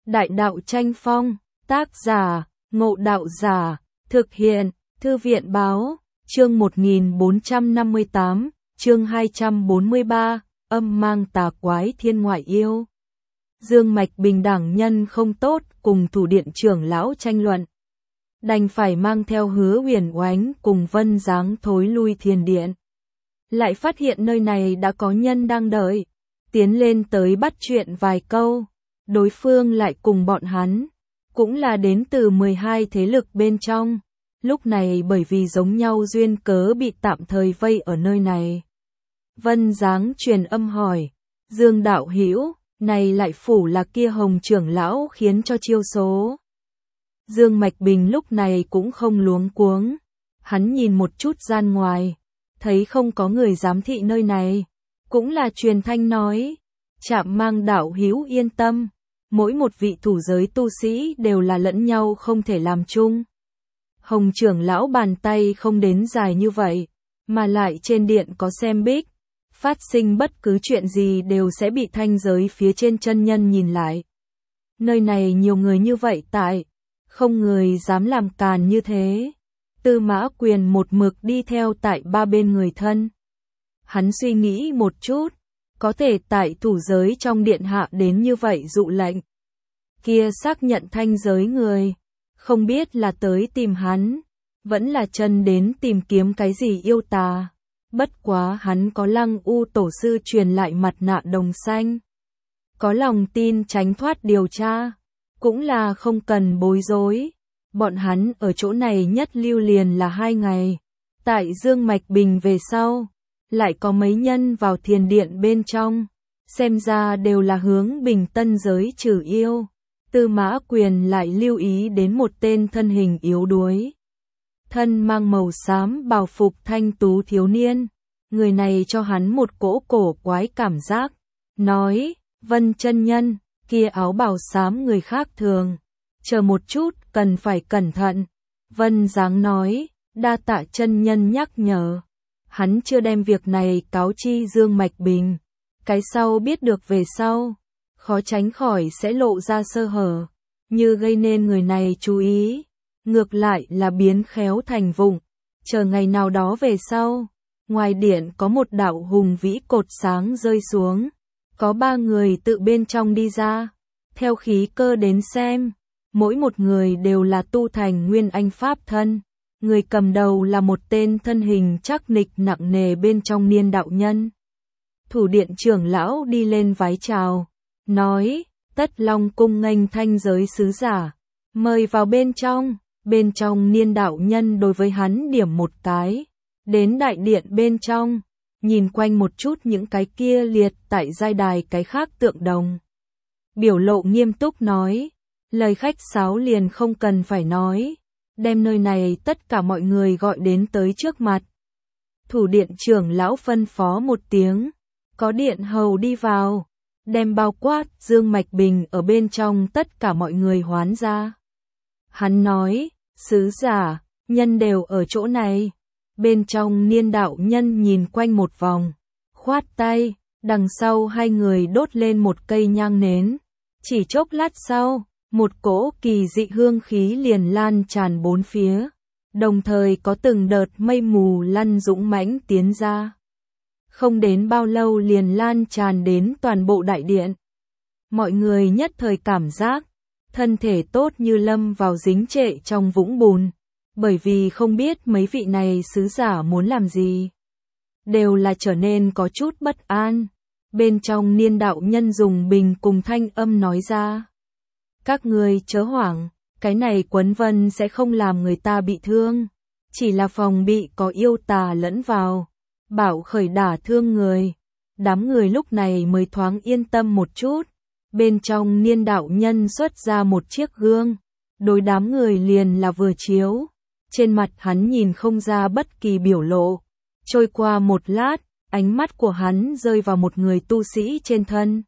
Đại đạo tranh phong, tác giả, Ngộ Đạo Giả, thực hiện, Thư viện báo, chương 1458, chương 243, âm mang tà quái thiên ngoại yêu. Dương Mạch Bình đẳng nhân không tốt, cùng thủ điện trưởng lão tranh luận. Đành phải mang theo Hứa Huyền Oánh cùng Vân Giáng thối lui thiền điện. Lại phát hiện nơi này đã có nhân đang đợi, tiến lên tới bắt chuyện vài câu. Đối phương lại cùng bọn hắn, cũng là đến từ 12 thế lực bên trong, lúc này bởi vì giống nhau duyên cớ bị tạm thời vây ở nơi này. Vân Giáng truyền âm hỏi, Dương đạo hữu, này lại phủ là kia Hồng trưởng lão khiến cho chiêu số. Dương Mạch Bình lúc này cũng không luống cuống, hắn nhìn một chút gian ngoài, thấy không có người giám thị nơi này, cũng là truyền thanh nói, Trạm Mang đạo hữu yên tâm. Mỗi một vị thủ giới tu sĩ đều là lẫn nhau không thể làm chung. Hồng trưởng lão bàn tay không đến dài như vậy, mà lại trên điện có xem bích, phát sinh bất cứ chuyện gì đều sẽ bị thanh giới phía trên chân nhân nhìn lại. Nơi này nhiều người như vậy tại, không người dám làm càn như thế. Tư Mã Quyền một mực đi theo tại ba bên người thân. Hắn suy nghĩ một chút, có thể tại thủ giới trong điện hạ đến như vậy dụ lệnh. Kia xác nhận thanh giới người, không biết là tới tìm hắn, vẫn là chân đến tìm kiếm cái gì yêu tà. Bất quá hắn có Lăng U tổ sư truyền lại mặt nạ đồng xanh. Có lòng tin tránh thoát điều tra, cũng là không cần bối rối. Bọn hắn ở chỗ này nhất lưu liền là 2 ngày. Tại Dương Mạch Bình về sau, lại có mấy nhân vào thiền điện bên trong, xem ra đều là hướng Bình Tân giới trừ yêu. Tư Mã Quyền lại lưu ý đến một tên thân hình yếu đuối, thân mang màu xám bào phục thanh tú thiếu niên. Người này cho hắn một cỗ cổ quái cảm giác, nói, Vân chân nhân, kia áo bào xám người khác thường, chờ một chút, cần phải cẩn thận. Vân Giáng nói, đa tạ chân nhân nhắc nhở. Hắn chưa đem việc này cáo chi Dương Mạch Bình, cái sau biết được về sau, khó tránh khỏi sẽ lộ ra sơ hở, như gây nên người này chú ý, ngược lại là biến khéo thành vụng. Chờ ngày nào đó về sau, ngoài điện có một đạo hùng vĩ cột sáng rơi xuống, có 3 người tự bên trong đi ra, theo khí cơ đến xem, mỗi một người đều là tu thành nguyên anh pháp thân. Người cầm đầu là một tên thân hình chắc nịch nặng nề bên trong niên đạo nhân. Thủ điện trưởng lão đi lên vái chào, nói, Tất Long cung nghênh thanh giới sứ giả, mời vào bên trong. Bên trong niên đạo nhân đối với hắn điểm một cái, đến đại điện bên trong, nhìn quanh một chút những cái kia liệt tại giai đài cái khác tượng đồng. Biểu lộ nghiêm túc nói, lời khách sáo liền không cần phải nói, đem nơi này tất cả mọi người gọi đến tới trước mặt. Thủ điện trưởng lão phân phó một tiếng, có điện hầu đi vào, đem bao quát Dương Mạch Bình ở bên trong tất cả mọi người hoán ra. Hắn nói, sứ giả, nhân đều ở chỗ này. Bên trong niên đạo nhân nhìn quanh một vòng, khoát tay, đằng sau 2 người đốt lên một cây nhang nến. Chỉ chốc lát sau, một cỗ kỳ dị hương khí liền lan tràn bốn phía, đồng thời có từng đợt mây mù lăn dũng mãnh tiến ra. Không đến bao lâu liền lan tràn đến toàn bộ đại điện. Mọi người nhất thời cảm giác, thân thể tốt như lâm vào dính trệ trong vũng bùn, bởi vì không biết mấy vị này sứ giả muốn làm gì. Đều là trở nên có chút bất an. Bên trong niên đạo nhân dùng bình cùng thanh âm nói ra. Các người chớ hoảng, cái này quấn vân sẽ không làm người ta bị thương. Chỉ là phòng bị có yêu tà lẫn vào, bảo khởi đả thương người. Đám người lúc này mới thoáng yên tâm một chút. Bên trong niên đạo nhân xuất ra một chiếc gương, đối đám người liền là vừa chiếu. Trên mặt hắn nhìn không ra bất kỳ biểu lộ. Trôi qua một lát, ánh mắt của hắn rơi vào một người tu sĩ trên thân.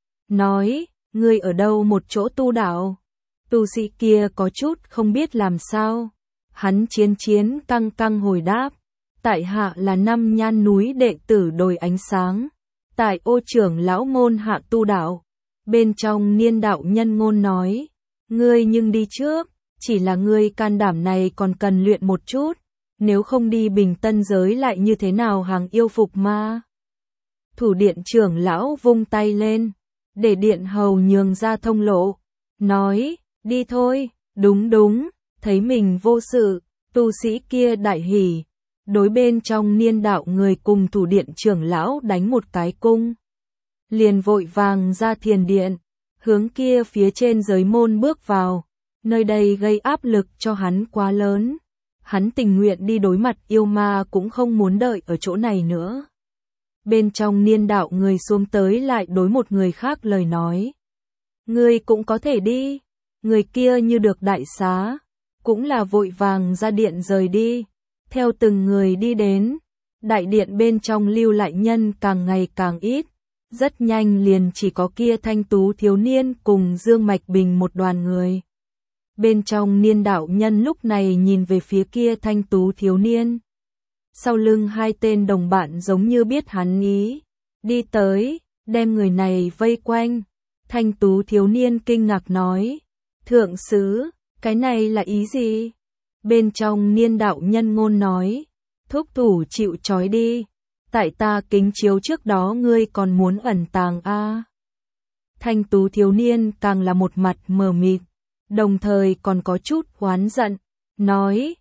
Nói, ngươi ở đâu một chỗ tu đạo? Tu sĩ kia có chút không biết làm sao. Hắn chiến căng căng hồi đáp. Tại hạ là 5 nhan núi đệ tử đồi ánh sáng. Tại Ô trưởng lão môn hạ tu đạo. Bên trong Niên đạo nhân ngôn nói, ngươi nhưng đi trước, chỉ là ngươi can đảm này còn cần luyện một chút, nếu không đi Bình Tân giới lại như thế nào hàng yêu phục ma. Thủ điện trưởng lão vung tay lên, để điện hầu nhường ra thông lộ, nói, đi thôi, đúng, thấy mình vô sự, tu sĩ kia đại hỉ, đối bên trong Niên đạo người cùng thủ điện trưởng lão đánh một cái cung. Liền vội vàng ra thiền điện, hướng kia phía trên giới môn bước vào, nơi đây gây áp lực cho hắn quá lớn. Hắn tình nguyện đi đối mặt yêu ma cũng không muốn đợi ở chỗ này nữa. Bên trong Niên đạo người xuống tới lại đối một người khác lời nói. Ngươi cũng có thể đi. Người kia như được đại xá, cũng là vội vàng ra điện rời đi. Theo từng người đi đến, đại điện bên trong lưu lại nhân càng ngày càng ít. Rất nhanh liền chỉ có kia thanh tú thiếu niên cùng Dương Mạch Bình một đoàn người. Bên trong Niên đạo nhân lúc này nhìn về phía kia thanh tú thiếu niên. Sau lưng hai tên đồng bạn giống như biết hắn ý. Đi tới, đem người này vây quanh. Thanh tú thiếu niên kinh ngạc nói. Thượng sứ, cái này là ý gì? Bên trong Niên đạo nhân ngôn nói. Thúc thủ chịu trói đi. Tại ta kính chiếu trước đó ngươi còn muốn ẩn tàng a? Thanh tú thiếu niên càng là một mặt mờ mịt, đồng thời còn có chút oán giận, nói,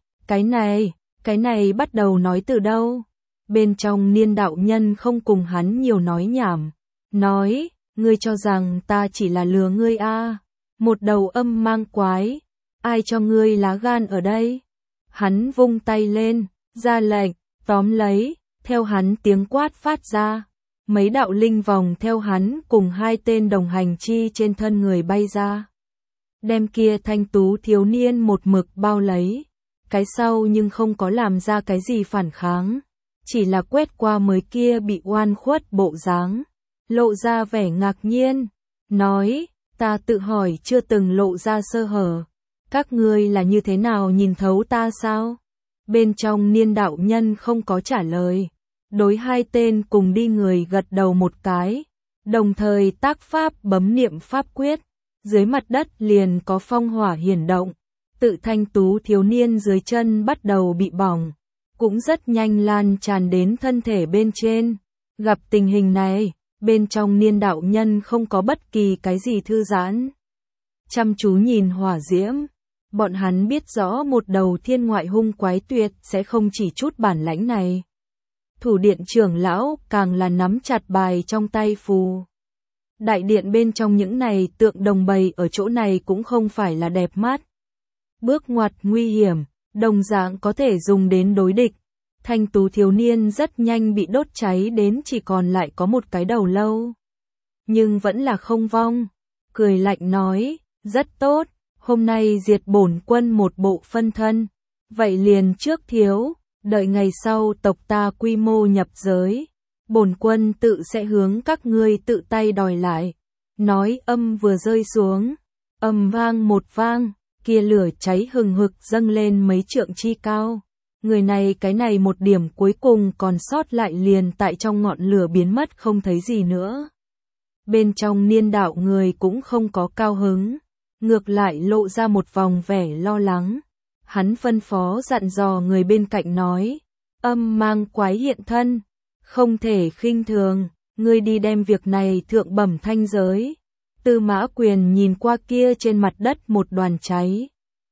cái này bắt đầu nói từ đâu? Bên trong Niên đạo nhân không cùng hắn nhiều nói nhảm, nói, ngươi cho rằng ta chỉ là lừa ngươi a? Một đầu âm mang quái, ai cho ngươi lá gan ở đây? Hắn vung tay lên, ra lệnh, tóm lấy. Theo hắn tiếng quát phát ra, mấy đạo linh vòng theo hắn cùng hai tên đồng hành chi trên thân người bay ra. Đem kia thanh tú thiếu niên một mực bao lấy, cái sau nhưng không có làm ra cái gì phản kháng, chỉ là quét qua mới kia bị oan khuất bộ dáng, lộ ra vẻ ngạc nhiên, nói, ta tự hỏi chưa từng lộ ra sơ hở, các ngươi là như thế nào nhìn thấu ta sao? Bên trong Niên đạo nhân không có trả lời, đối hai tên cùng đi người gật đầu một cái, đồng thời tác pháp bấm niệm pháp quyết, dưới mặt đất liền có phong hỏa hiển động, tự thanh tú thiếu niên dưới chân bắt đầu bị bỏng, cũng rất nhanh lan tràn đến thân thể bên trên. Gặp tình hình này, bên trong Niên đạo nhân không có bất kỳ cái gì thư giãn, chăm chú nhìn hỏa diễm. Bọn hắn biết rõ một đầu thiên ngoại hung quái tuyệt sẽ không chỉ chút bản lãnh này. Thủ điện trưởng lão càng là nắm chặt bài trong tay phù. Đại điện bên trong những này tượng đồng bày ở chỗ này cũng không phải là đẹp mắt. Bước ngoặt nguy hiểm, đồng dạng có thể dùng đến đối địch. Thanh tú thiếu niên rất nhanh bị đốt cháy đến chỉ còn lại có một cái đầu lâu. Nhưng vẫn là không vong. Cười lạnh nói, rất tốt. Hôm nay diệt bổn quân một bộ phân thân, vậy liền trước thiếu, đợi ngày sau tộc ta quy mô nhập giới, bổn quân tự sẽ hướng các ngươi tự tay đòi lại. Nói âm vừa rơi xuống, ầm vang một vang, kia lửa cháy hừng hực dâng lên mấy trượng chi cao. Người này cái này một điểm cuối cùng còn sót lại liền tại trong ngọn lửa biến mất không thấy gì nữa. Bên trong Niên đạo người cũng không có cao hứng. Ngược lại lộ ra một vòng vẻ lo lắng. Hắn phân phó dặn dò người bên cạnh nói, âm mang quái hiện thân, không thể khinh thường, ngươi đi đem việc này thượng bẩm thanh giới. Tư Mã Quyền nhìn qua kia trên mặt đất một đoàn cháy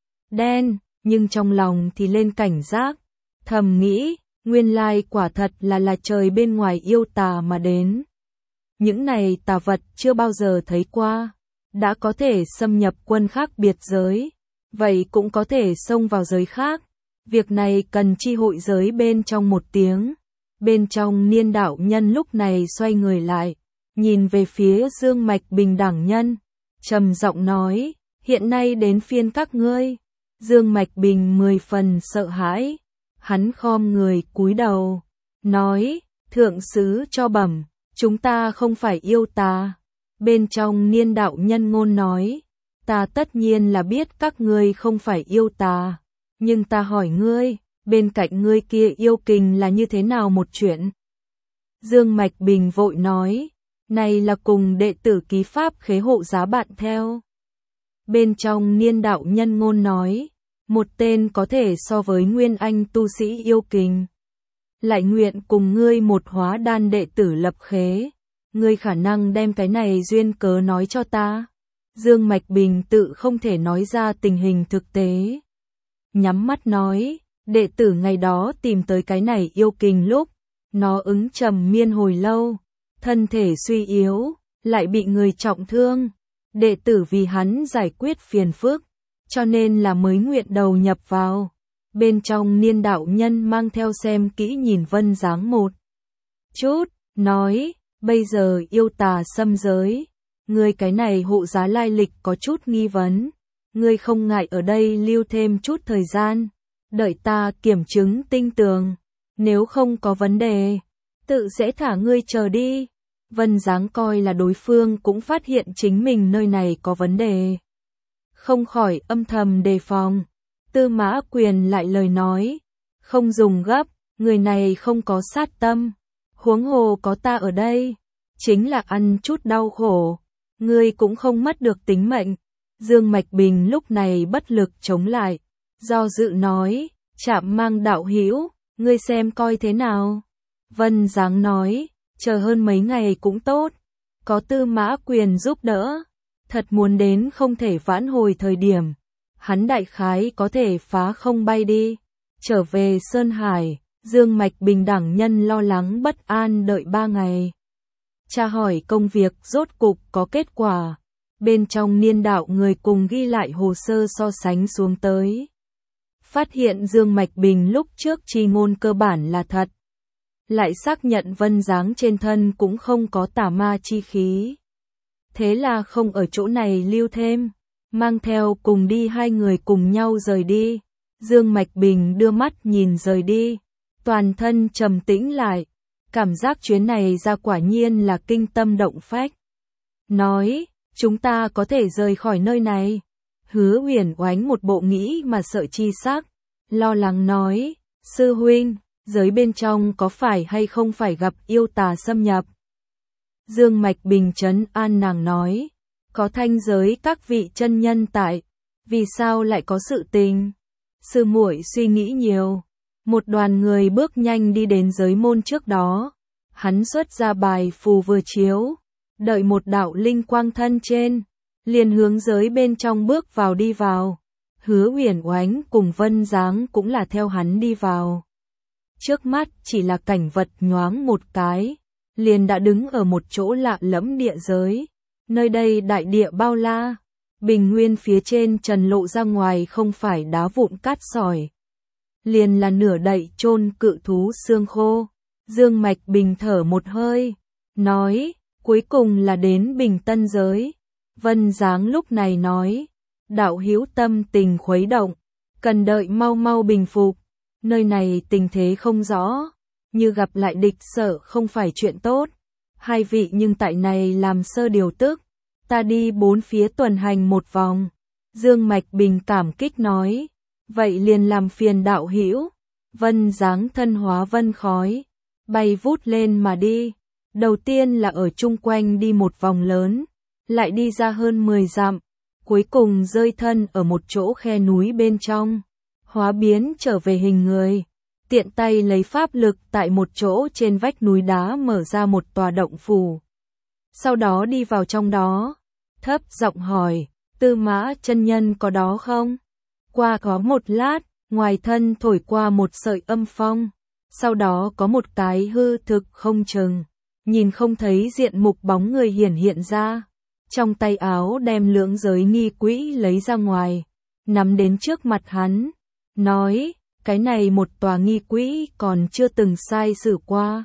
đen, nhưng trong lòng thì lên cảnh giác, thầm nghĩ, nguyên lai quả thật là trời bên ngoài yêu tà mà đến. Những này tà vật chưa bao giờ thấy qua. Đã có thể xâm nhập quân khác biệt giới, vậy cũng có thể xông vào giới khác. Việc này cần chi hội giới bên trong một tiếng. Bên trong Niên đạo nhân lúc này xoay người lại, nhìn về phía Dương Mạch Bình đẳng nhân, trầm giọng nói, hiện nay đến phiên các ngươi. Dương Mạch Bình 10 phần sợ hãi, hắn khom người cúi đầu, nói, thượng sứ cho bẩm, chúng ta không phải yêu tà. Bên trong Niên đạo nhân ngôn nói, ta tất nhiên là biết các ngươi không phải yêu tà, nhưng ta hỏi ngươi, bên cạnh ngươi kia yêu kình là như thế nào một chuyện? Dương Mạch Bình vội nói, Này là cùng đệ tử ký pháp khế hộ giá bạn theo. Bên trong Niên đạo nhân ngôn nói, một tên có thể so với nguyên anh tu sĩ yêu kình. Lại nguyện cùng ngươi một hóa đan đệ tử lập khế. Ngươi khả năng đem cái này duyên cớ nói cho ta. Dương Mạch Bình tự không thể nói ra tình hình thực tế. Nhắm mắt nói, đệ tử ngày đó tìm tới cái này yêu kình lúc, nó ứng trầm miên hồi lâu, thân thể suy yếu, lại bị người trọng thương. Đệ tử vì hắn giải quyết phiền phức, cho nên là mới nguyện đầu nhập vào. Bên trong Niên đạo nhân mang theo xem kỹ nhìn Vân Dáng một chút, nói, bây giờ yêu tà xâm giới, ngươi cái này hộ giá lai lịch có chút nghi vấn, ngươi không ngại ở đây lưu thêm chút thời gian, đợi ta kiểm chứng tinh tường, nếu không có vấn đề, tự sẽ thả ngươi chờ đi. Vân Dáng coi là đối phương cũng phát hiện chính mình nơi này có vấn đề, không khỏi âm thầm đề phòng. Tư Mã Quyền lại lời nói, không dùng gấp, người này không có sát tâm, huống hồ có ta ở đây, chính là ăn chút đau khổ, ngươi cũng không mất được tính mệnh. Dương Mạch Bình lúc này bất lực chống lại, do dự nói, Trạm Mang đạo hữu, ngươi xem coi thế nào. Vân Dáng nói, chờ hơn mấy ngày cũng tốt, có Tư Mã Quyền giúp đỡ, thật muốn đến không thể vãn hồi thời điểm, hắn đại khái có thể phá không bay đi, trở về Sơn Hải. Dương Mạch Bình đẳng nhân lo lắng bất an đợi 3 ngày. Tra hỏi công việc rốt cục có kết quả, bên trong Niên đạo người cùng ghi lại hồ sơ so sánh xuống tới. Phát hiện Dương Mạch Bình lúc trước chi ngôn cơ bản là thật. Lại xác nhận Vân Dáng trên thân cũng không có tà ma chi khí. Thế là không ở chỗ này lưu thêm, mang theo cùng đi 2 người cùng nhau rời đi. Dương Mạch Bình đưa mắt nhìn rời đi, toàn thân trầm tĩnh lại, cảm giác chuyến này ra quả nhiên là kinh tâm động phách. Nói, chúng ta có thể rời khỏi nơi này. Hứa Uyển Oánh một bộ nghĩ mà sợ chi sắc, lo lắng nói, sư huynh, giới bên trong có phải hay không phải gặp yêu tà xâm nhập? Dương Mạch Bình trấn an nàng nói, có thanh giới các vị chân nhân tại, vì sao lại có sự tình? Sư muội suy nghĩ nhiều. Một đoàn người bước nhanh đi đến giới môn trước đó, hắn xuất ra bài phù vừa chiếu, đợi một đạo linh quang thân trên, liền hướng giới bên trong bước vào đi vào. Hứa Uyển Oánh cùng Vân Dáng cũng là theo hắn đi vào. Trước mắt chỉ là cảnh vật nhoáng một cái, liền đã đứng ở một chỗ lạ lẫm địa giới. Nơi đây đại địa bao la, bình nguyên phía trên trần lộ ra ngoài không phải đá vụn cát sỏi, liền là nửa đậy chôn cự thú xương khô. Dương Mạch Bình thở một hơi, nói, cuối cùng là đến Bình Tân giới. Vân Dáng lúc này nói, đạo hữu tâm tình khuấy động, cần đợi mau mau bình phục, nơi này tình thế không rõ, như gặp lại địch sợ không phải chuyện tốt. 2 vị nhưng tại này làm sơ điều tức, ta đi 4 phía tuần hành một vòng. Dương Mạch Bình cảm kích nói, vậy liền làm phiền đạo hữu. Vân Dáng thân hóa vân khói, bay vút lên mà đi. Đầu tiên là ở chung quanh đi một vòng lớn, lại đi ra hơn 10 dặm, cuối cùng rơi thân ở một chỗ khe núi bên trong, hóa biến trở về hình người, tiện tay lấy pháp lực tại một chỗ trên vách núi đá mở ra một tòa động phủ. Sau đó đi vào trong đó, thấp giọng hỏi, Tư Mã chân nhân có đó không? Qua có một lát, ngoài thân thổi qua một sợi âm phong, sau đó có một cái hư thực không chừng, nhìn không thấy diện mục bóng người hiển hiện ra, trong tay áo đem lưỡng giới nghi quỹ lấy ra ngoài, nắm đến trước mặt hắn, nói, cái này một tòa nghi quỹ còn chưa từng sai sử qua.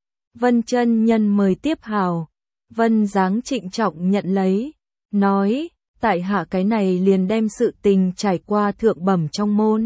Vân chân nhân mời tiếp hào. Vân Dáng trịnh trọng nhận lấy, nói, tại hạ cái này liền đem sự tình trải qua thượng bẩm trong môn.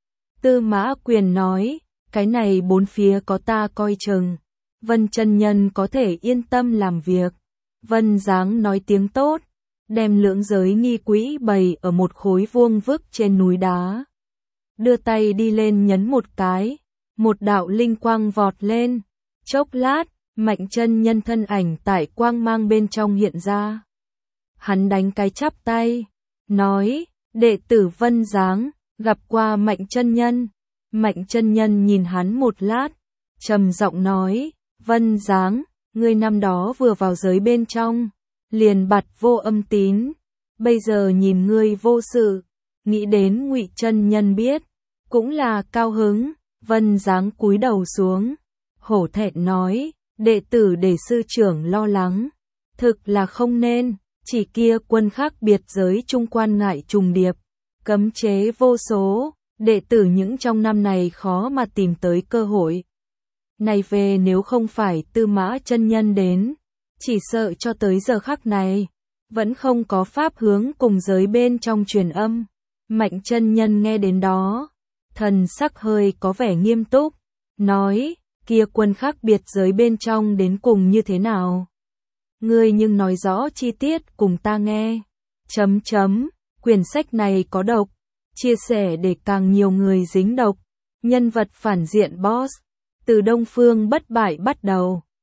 Tư Mã Quyền nói, cái này 4 phía có ta coi chừng, Vân chân nhân có thể yên tâm làm việc. Vân Dáng nói tiếng tốt, đem lưỡng giới nghi quỹ bày ở một khối vuông vức trên núi đá. Đưa tay đi lên nhấn một cái, một đạo linh quang vọt lên, chốc lát, Mạnh chân nhân thân ảnh tại quang mang bên trong hiện ra. Hắn đánh cái chắp tay, nói, đệ tử Vân Giáng, gặp qua Mạnh chân nhân. Mạnh chân nhân nhìn hắn một lát, trầm giọng nói, Vân Giáng, ngươi năm đó vừa vào giới bên trong, liền bặt vô âm tín, bây giờ nhìn ngươi vô sự, nghĩ đến Ngụy chân nhân biết, cũng là cao hứng. Vân Giáng cúi đầu xuống, hổ thẹn nói, đệ tử để sư trưởng lo lắng, thực là không nên, chỉ kia quân khác biệt giới trung quan ngại trùng điệp, cấm chế vô số, đệ tử những trong năm này khó mà tìm tới cơ hội. Này về nếu không phải Tư Mã chân nhân đến, chỉ sợ cho tới giờ khắc này, vẫn không có pháp hướng cùng giới bên trong truyền âm. Mạnh chân nhân nghe đến đó, thần sắc hơi có vẻ nghiêm túc, nói, kia quân khác biệt giới bên trong đến cùng như thế nào? Ngươi nhưng nói rõ chi tiết cùng ta nghe. Quyển sách này có độc, chia sẻ để càng nhiều người dính độc. Nhân vật phản diện boss, từ Đông Phương bất bại bắt đầu.